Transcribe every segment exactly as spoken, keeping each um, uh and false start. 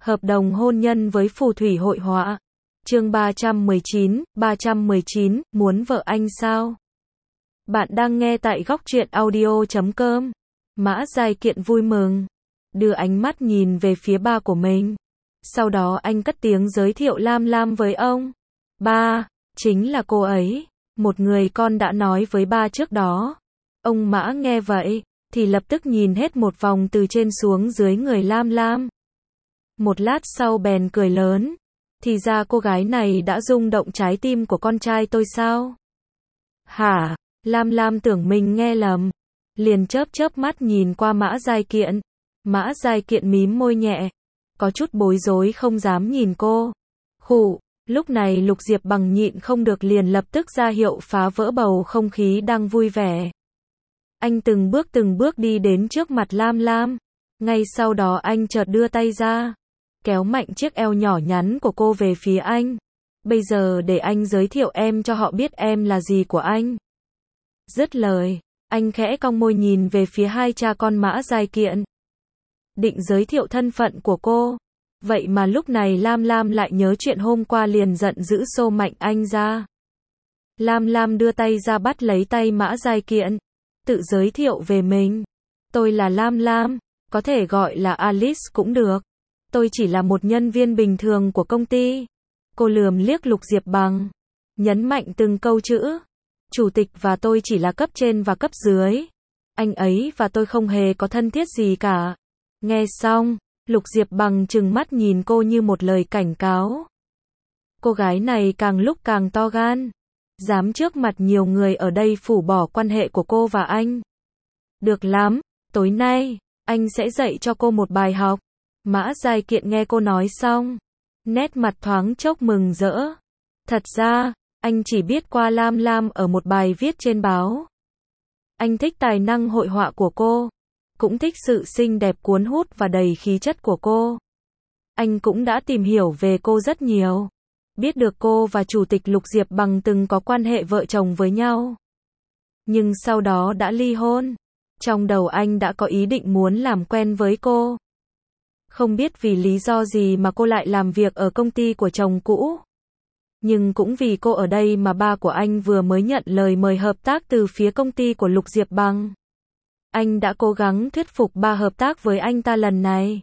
Hợp đồng hôn nhân với phù thủy hội họa. Chương ba trăm mười chín, ba trăm mười chín, muốn vợ anh sao? Bạn đang nghe tại góc truyện audio chấm com. Mã Giai Kiện vui mừng, đưa ánh mắt nhìn về phía ba của mình. Sau đó anh cất tiếng giới thiệu Lam Lam với ông. Ba, chính là cô ấy, một người con đã nói với ba trước đó. Ông Mã nghe vậy, thì lập tức nhìn hết một vòng từ trên xuống dưới người Lam Lam. Một lát sau bèn cười lớn. Thì ra cô gái này đã rung động trái tim của con trai tôi sao? Hả? Lam Lam tưởng mình nghe lầm. Liền chớp chớp mắt nhìn qua Mã Giai Kiện. Mã Giai Kiện mím môi nhẹ. Có chút bối rối không dám nhìn cô. Khụ, lúc này Lục Diệp Bằng nhịn không được liền lập tức ra hiệu phá vỡ bầu không khí đang vui vẻ. Anh từng bước từng bước đi đến trước mặt Lam Lam. Ngay sau đó anh chợt đưa tay ra, kéo mạnh chiếc eo nhỏ nhắn của cô về phía anh. Bây giờ để anh giới thiệu em cho họ biết em là gì của anh. Dứt lời, anh khẽ cong môi nhìn về phía hai cha con Mã Giai Kiện. Định giới thiệu thân phận của cô. Vậy mà lúc này Lam Lam lại nhớ chuyện hôm qua liền giận dữ xô mạnh anh ra. Lam Lam đưa tay ra bắt lấy tay Mã Giai Kiện. Tự giới thiệu về mình. Tôi là Lam Lam, có thể gọi là Alice cũng được. Tôi chỉ là một nhân viên bình thường của công ty. Cô lườm liếc Lục Diệp Bằng, nhấn mạnh từng câu chữ. Chủ tịch và tôi chỉ là cấp trên và cấp dưới. Anh ấy và tôi không hề có thân thiết gì cả. Nghe xong, Lục Diệp Bằng trừng mắt nhìn cô như một lời cảnh cáo. Cô gái này càng lúc càng to gan. Dám trước mặt nhiều người ở đây phủ bỏ quan hệ của cô và anh. Được lắm, tối nay, anh sẽ dạy cho cô một bài học. Mã Giai Kiện nghe cô nói xong, nét mặt thoáng chốc mừng rỡ. Thật ra, anh chỉ biết qua Lam Lam ở một bài viết trên báo. Anh thích tài năng hội họa của cô, cũng thích sự xinh đẹp cuốn hút và đầy khí chất của cô. Anh cũng đã tìm hiểu về cô rất nhiều. Biết được cô và Chủ tịch Lục Diệp Bằng từng có quan hệ vợ chồng với nhau. Nhưng sau đó đã ly hôn. Trong đầu anh đã có ý định muốn làm quen với cô. Không biết vì lý do gì mà cô lại làm việc ở công ty của chồng cũ. Nhưng cũng vì cô ở đây mà ba của anh vừa mới nhận lời mời hợp tác từ phía công ty của Lục Diệp Bằng. Anh đã cố gắng thuyết phục ba hợp tác với anh ta lần này.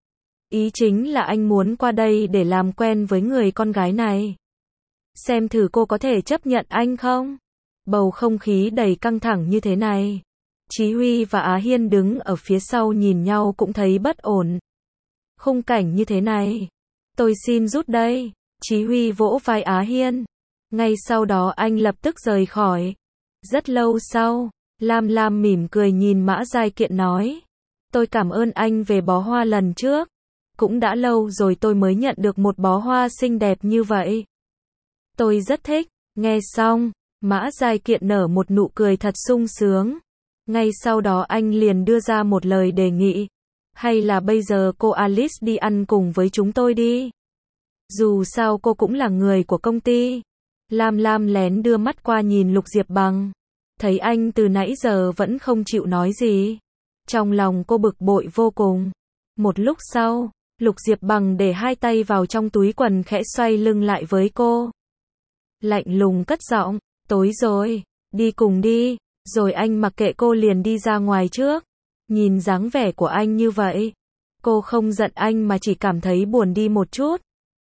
Ý chính là anh muốn qua đây để làm quen với người con gái này. Xem thử cô có thể chấp nhận anh không? Bầu không khí đầy căng thẳng như thế này. Chí Huy và Á Hiên đứng ở phía sau nhìn nhau cũng thấy bất ổn. Khung cảnh như thế này. Tôi xin rút đây. Chí Huy vỗ vai Á Hiên. Ngay sau đó anh lập tức rời khỏi. Rất lâu sau, Lam Lam mỉm cười nhìn Mã Giai Kiện nói. Tôi cảm ơn anh về bó hoa lần trước. Cũng đã lâu rồi tôi mới nhận được một bó hoa xinh đẹp như vậy. Tôi rất thích. Nghe xong, Mã Giai Kiện nở một nụ cười thật sung sướng. Ngay sau đó anh liền đưa ra một lời đề nghị. Hay là bây giờ cô Alice đi ăn cùng với chúng tôi đi. Dù sao cô cũng là người của công ty. Lam Lam lén đưa mắt qua nhìn Lục Diệp Bằng. Thấy anh từ nãy giờ vẫn không chịu nói gì. Trong lòng cô bực bội vô cùng. Một lúc sau, Lục Diệp Bằng để hai tay vào trong túi quần khẽ xoay lưng lại với cô. Lạnh lùng cất giọng, tối rồi, đi cùng đi. Rồi anh mặc kệ cô liền đi ra ngoài trước. Nhìn dáng vẻ của anh như vậy, cô không giận anh mà chỉ cảm thấy buồn đi một chút.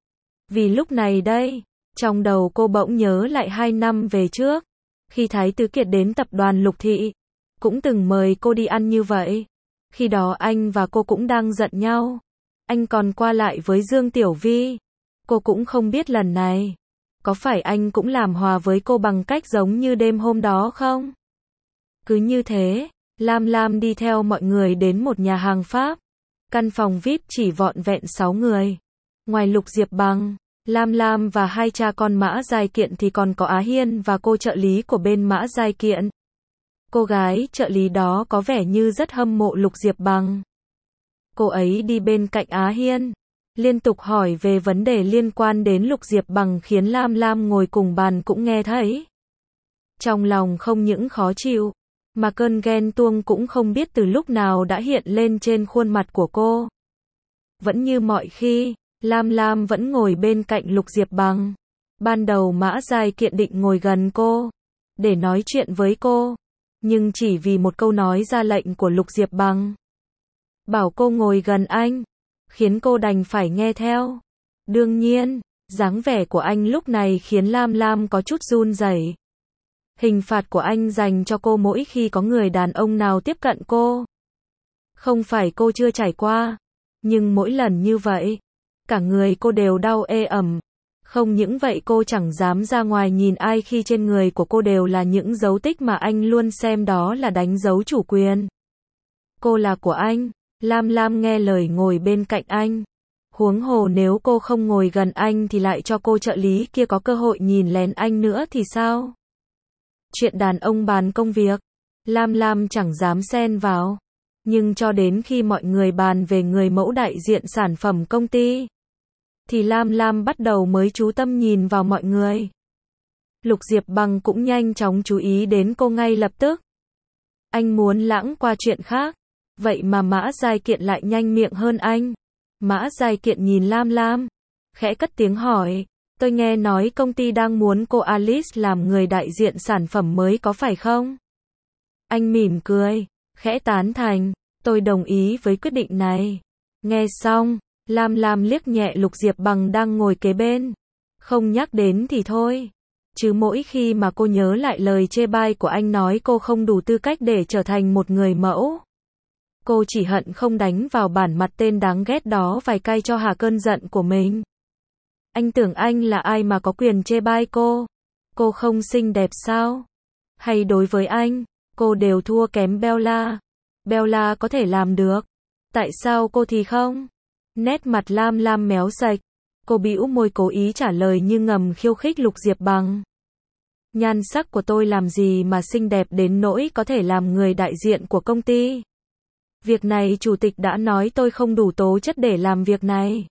Vì lúc này đây, trong đầu cô bỗng nhớ lại hai năm về trước, khi Thái Tứ Kiệt đến tập đoàn Lục Thị, cũng từng mời cô đi ăn như vậy. Khi đó anh và cô cũng đang giận nhau. Anh còn qua lại với Dương Tiểu Vi. Cô cũng không biết lần này, có phải anh cũng làm hòa với cô bằng cách giống như đêm hôm đó không? Cứ như thế, Lam Lam đi theo mọi người đến một nhà hàng Pháp. Căn phòng vi ai pi chỉ vọn vẹn sáu người. Ngoài Lục Diệp Bằng, Lam Lam và hai cha con Mã Giai Kiện thì còn có Á Hiên và cô trợ lý của bên Mã Giai Kiện. Cô gái trợ lý đó có vẻ như rất hâm mộ Lục Diệp Bằng. Cô ấy đi bên cạnh Á Hiên, liên tục hỏi về vấn đề liên quan đến Lục Diệp Bằng khiến Lam Lam ngồi cùng bàn cũng nghe thấy. Trong lòng không những khó chịu, mà cơn ghen tuông cũng không biết từ lúc nào đã hiện lên trên khuôn mặt của cô. Vẫn như mọi khi, Lam Lam vẫn ngồi bên cạnh Lục Diệp Bằng. Ban đầu Mã Giai Kiện định ngồi gần cô, để nói chuyện với cô. Nhưng chỉ vì một câu nói ra lệnh của Lục Diệp Bằng, bảo cô ngồi gần anh, khiến cô đành phải nghe theo. Đương nhiên, dáng vẻ của anh lúc này khiến Lam Lam có chút run rẩy. Hình phạt của anh dành cho cô mỗi khi có người đàn ông nào tiếp cận cô. Không phải cô chưa trải qua, nhưng mỗi lần như vậy, cả người cô đều đau ê ẩm. Không những vậy cô chẳng dám ra ngoài nhìn ai khi trên người của cô đều là những dấu tích mà anh luôn xem đó là đánh dấu chủ quyền. Cô là của anh. Lam Lam nghe lời ngồi bên cạnh anh. Huống hồ nếu cô không ngồi gần anh thì lại cho cô trợ lý kia có cơ hội nhìn lén anh nữa thì sao? Chuyện đàn ông bàn công việc, Lam Lam chẳng dám xen vào. Nhưng cho đến khi mọi người bàn về người mẫu đại diện sản phẩm công ty, thì Lam Lam bắt đầu mới chú tâm nhìn vào mọi người. Lục Diệp Bằng cũng nhanh chóng chú ý đến cô ngay lập tức. Anh muốn lãng qua chuyện khác, vậy mà Mã Giai Kiện lại nhanh miệng hơn anh. Mã Giai Kiện nhìn Lam Lam, khẽ cất tiếng hỏi, tôi nghe nói công ty đang muốn cô Alice làm người đại diện sản phẩm mới có phải không? Anh mỉm cười, khẽ tán thành, tôi đồng ý với quyết định này. Nghe xong, Lam Lam liếc nhẹ Lục Diệp Bằng đang ngồi kế bên. Không nhắc đến thì thôi. Chứ mỗi khi mà cô nhớ lại lời chê bai của anh nói cô không đủ tư cách để trở thành một người mẫu, cô chỉ hận không đánh vào bản mặt tên đáng ghét đó vài cay cho hà cơn giận của mình. Anh tưởng anh là ai mà có quyền chê bai cô? Cô không xinh đẹp sao? Hay đối với anh, cô đều thua kém Bella? Bella có thể làm được, tại sao cô thì không? Nét mặt Lam Lam méo sạch, cô bĩu môi cố ý trả lời như ngầm khiêu khích Lục Diệp Bằng. Nhan sắc của tôi làm gì mà xinh đẹp đến nỗi có thể làm người đại diện của công ty? Việc này chủ tịch đã nói tôi không đủ tố chất để làm việc này.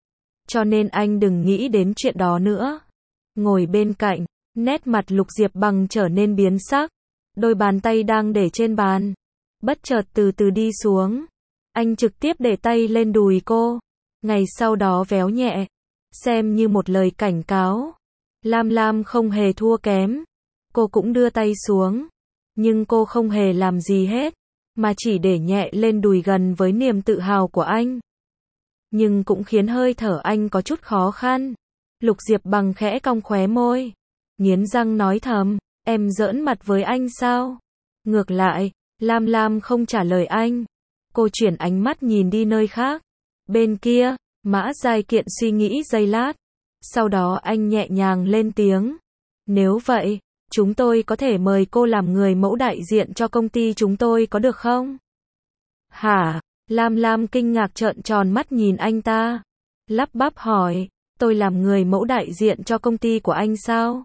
Cho nên anh đừng nghĩ đến chuyện đó nữa. Ngồi bên cạnh, nét mặt Lục Diệp Bằng trở nên biến sắc. Đôi bàn tay đang để trên bàn, bất chợt từ từ đi xuống. Anh trực tiếp để tay lên đùi cô, ngày sau đó véo nhẹ, xem như một lời cảnh cáo. Lam Lam không hề thua kém. Cô cũng đưa tay xuống, nhưng cô không hề làm gì hết, mà chỉ để nhẹ lên đùi gần với niềm tự hào của anh. Nhưng cũng khiến hơi thở anh có chút khó khăn. Lục Diệp Bằng khẽ cong khóe môi, nghiến răng nói thầm, em giỡn mặt với anh sao? Ngược lại, Lam Lam không trả lời anh. Cô chuyển ánh mắt nhìn đi nơi khác. Bên kia, Mã Giai Kiện suy nghĩ giây lát. Sau đó anh nhẹ nhàng lên tiếng. Nếu vậy, chúng tôi có thể mời cô làm người mẫu đại diện cho công ty chúng tôi có được không? Hả? Lam Lam kinh ngạc trợn tròn mắt nhìn anh ta. Lắp bắp hỏi, tôi làm người mẫu đại diện cho công ty của anh sao?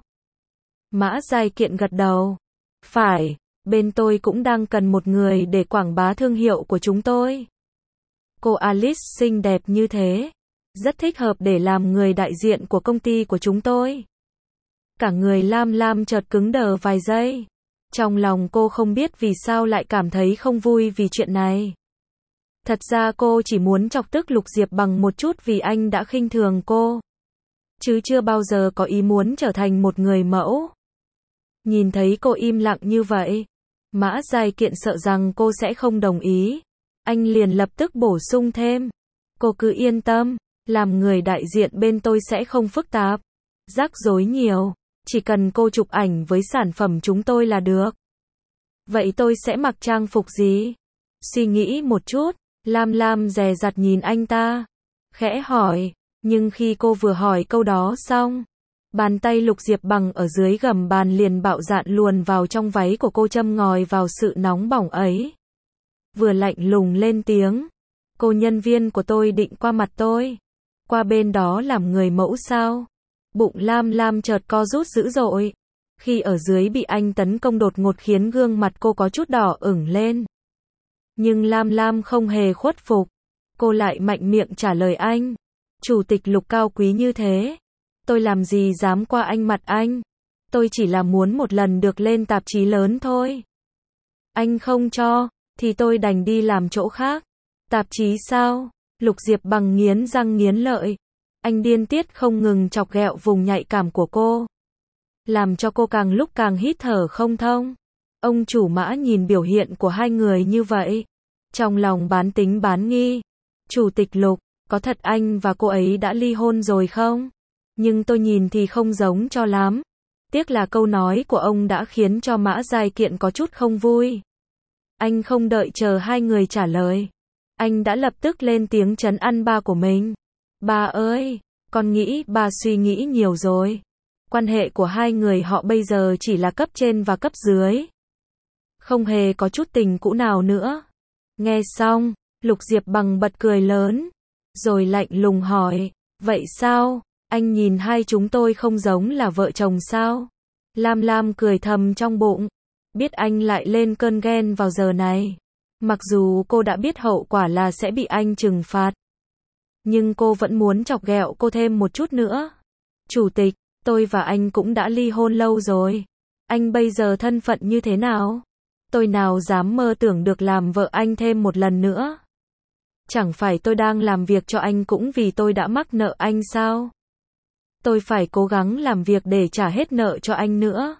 Mã Giai Kiện gật đầu. Phải, bên tôi cũng đang cần một người để quảng bá thương hiệu của chúng tôi. Cô Alice xinh đẹp như thế, rất thích hợp để làm người đại diện của công ty của chúng tôi. Cả người Lam Lam chợt cứng đờ vài giây. Trong lòng cô không biết vì sao lại cảm thấy không vui vì chuyện này. Thật ra cô chỉ muốn chọc tức Lục Diệp Bằng một chút vì anh đã khinh thường cô, chứ chưa bao giờ có ý muốn trở thành một người mẫu. Nhìn thấy cô im lặng như vậy, Mã Giai Kiện sợ rằng cô sẽ không đồng ý. Anh liền lập tức bổ sung thêm. Cô cứ yên tâm, làm người đại diện bên tôi sẽ không phức tạp, rắc rối nhiều, chỉ cần cô chụp ảnh với sản phẩm chúng tôi là được. Vậy tôi sẽ mặc trang phục gì? Suy nghĩ một chút, Lam Lam dè dặt nhìn anh ta, khẽ hỏi, nhưng khi cô vừa hỏi câu đó xong, bàn tay Lục Diệp Bằng ở dưới gầm bàn liền bạo dạn luồn vào trong váy của cô châm ngòi vào sự nóng bỏng ấy. Vừa lạnh lùng lên tiếng, cô nhân viên của tôi định qua mặt tôi, qua bên đó làm người mẫu sao? Bụng Lam Lam chợt co rút dữ dội, khi ở dưới bị anh tấn công đột ngột khiến gương mặt cô có chút đỏ ửng lên. Nhưng Lam Lam không hề khuất phục, cô lại mạnh miệng trả lời anh, chủ tịch Lục cao quý như thế, tôi làm gì dám qua anh mặt anh, tôi chỉ là muốn một lần được lên tạp chí lớn thôi. Anh không cho, thì tôi đành đi làm chỗ khác. Tạp chí sao? Lục Diệp Bằng nghiến răng nghiến lợi. Anh điên tiết không ngừng chọc ghẹo vùng nhạy cảm của cô, làm cho cô càng lúc càng hít thở không thông. Ông chủ Mã nhìn biểu hiện của hai người như vậy, trong lòng bán tính bán nghi. Chủ tịch Lục, có thật anh và cô ấy đã ly hôn rồi không? Nhưng tôi nhìn thì không giống cho lắm. Tiếc là câu nói của ông đã khiến cho Mã Giai Kiện có chút không vui. Anh không đợi chờ hai người trả lời, anh đã lập tức lên tiếng trấn an ba của mình. Ba ơi, con nghĩ ba suy nghĩ nhiều rồi. Quan hệ của hai người họ bây giờ chỉ là cấp trên và cấp dưới, không hề có chút tình cũ nào nữa. Nghe xong, Lục Diệp Bằng bật cười lớn, rồi lạnh lùng hỏi, vậy sao, anh nhìn hai chúng tôi không giống là vợ chồng sao? Lam Lam cười thầm trong bụng, biết anh lại lên cơn ghen vào giờ này. Mặc dù cô đã biết hậu quả là sẽ bị anh trừng phạt, nhưng cô vẫn muốn chọc ghẹo cô thêm một chút nữa. Chủ tịch, tôi và anh cũng đã ly hôn lâu rồi. Anh bây giờ thân phận như thế nào? Tôi nào dám mơ tưởng được làm vợ anh thêm một lần nữa. Chẳng phải tôi đang làm việc cho anh cũng vì tôi đã mắc nợ anh sao? Tôi phải cố gắng làm việc để trả hết nợ cho anh nữa.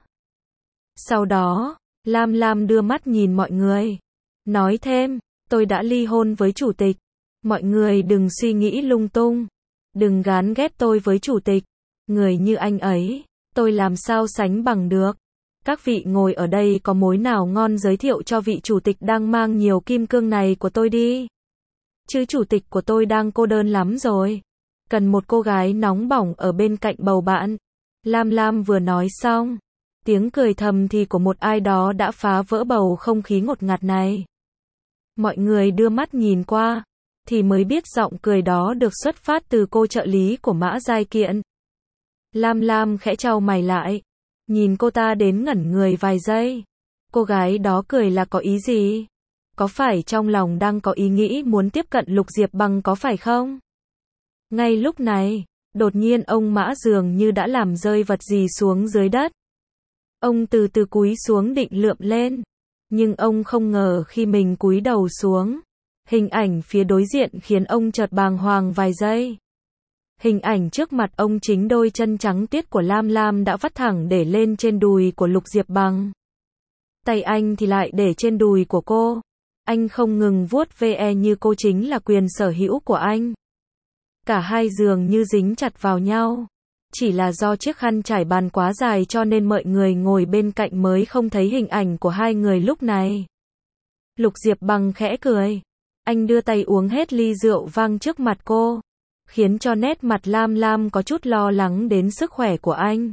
Sau đó, Lam Lam đưa mắt nhìn mọi người, nói thêm, tôi đã ly hôn với chủ tịch. Mọi người đừng suy nghĩ lung tung, đừng gán ghép tôi với chủ tịch. Người như anh ấy, tôi làm sao sánh bằng được. Các vị ngồi ở đây có mối nào ngon giới thiệu cho vị chủ tịch đang mang nhiều kim cương này của tôi đi. Chứ chủ tịch của tôi đang cô đơn lắm rồi. Cần một cô gái nóng bỏng ở bên cạnh bầu bạn. Lam Lam vừa nói xong, tiếng cười thầm thì của một ai đó đã phá vỡ bầu không khí ngột ngạt này. Mọi người đưa mắt nhìn qua, thì mới biết giọng cười đó được xuất phát từ cô trợ lý của Mã Giai Kiện. Lam Lam khẽ chau mày lại, nhìn cô ta đến ngẩn người vài giây. Cô gái đó cười là có ý gì? Có phải trong lòng đang có ý nghĩ muốn tiếp cận Lục Diệp Bằng có phải không? Ngay lúc này, đột nhiên ông Mã dường như đã làm rơi vật gì xuống dưới đất. Ông từ từ cúi xuống định lượm lên, nhưng ông không ngờ khi mình cúi đầu xuống, hình ảnh phía đối diện khiến ông chợt bàng hoàng vài giây. Hình ảnh trước mặt ông chính đôi chân trắng tiết của Lam Lam đã vắt thẳng để lên trên đùi của Lục Diệp Bằng. Tay anh thì lại để trên đùi của cô. Anh không ngừng vuốt ve như cô chính là quyền sở hữu của anh. Cả hai dường như dính chặt vào nhau. Chỉ là do chiếc khăn trải bàn quá dài cho nên mọi người ngồi bên cạnh mới không thấy hình ảnh của hai người lúc này. Lục Diệp Bằng khẽ cười. Anh đưa tay uống hết ly rượu vang trước mặt cô, khiến cho nét mặt Lam Lam có chút lo lắng đến sức khỏe của anh.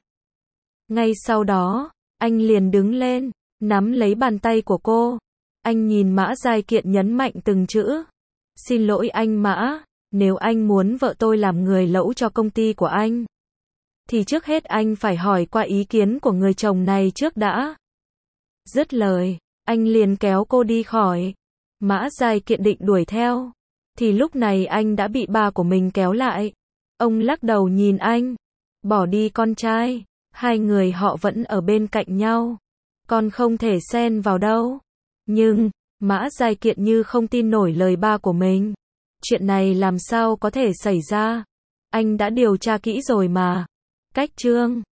Ngay sau đó, anh liền đứng lên, nắm lấy bàn tay của cô. Anh nhìn Mã Giai Kiện nhấn mạnh từng chữ. Xin lỗi anh Mã, nếu anh muốn vợ tôi làm người lẫu cho công ty của anh, thì trước hết anh phải hỏi qua ý kiến của người chồng này trước đã. Dứt lời, anh liền kéo cô đi khỏi. Mã Giai Kiện định đuổi theo, thì lúc này anh đã bị ba của mình kéo lại. Ông lắc đầu nhìn anh. Bỏ đi con trai, hai người họ vẫn ở bên cạnh nhau. Con không thể xen vào đâu. Nhưng, Mã Giai Kiện như không tin nổi lời ba của mình. Chuyện này làm sao có thể xảy ra? Anh đã điều tra kỹ rồi mà. Cách chương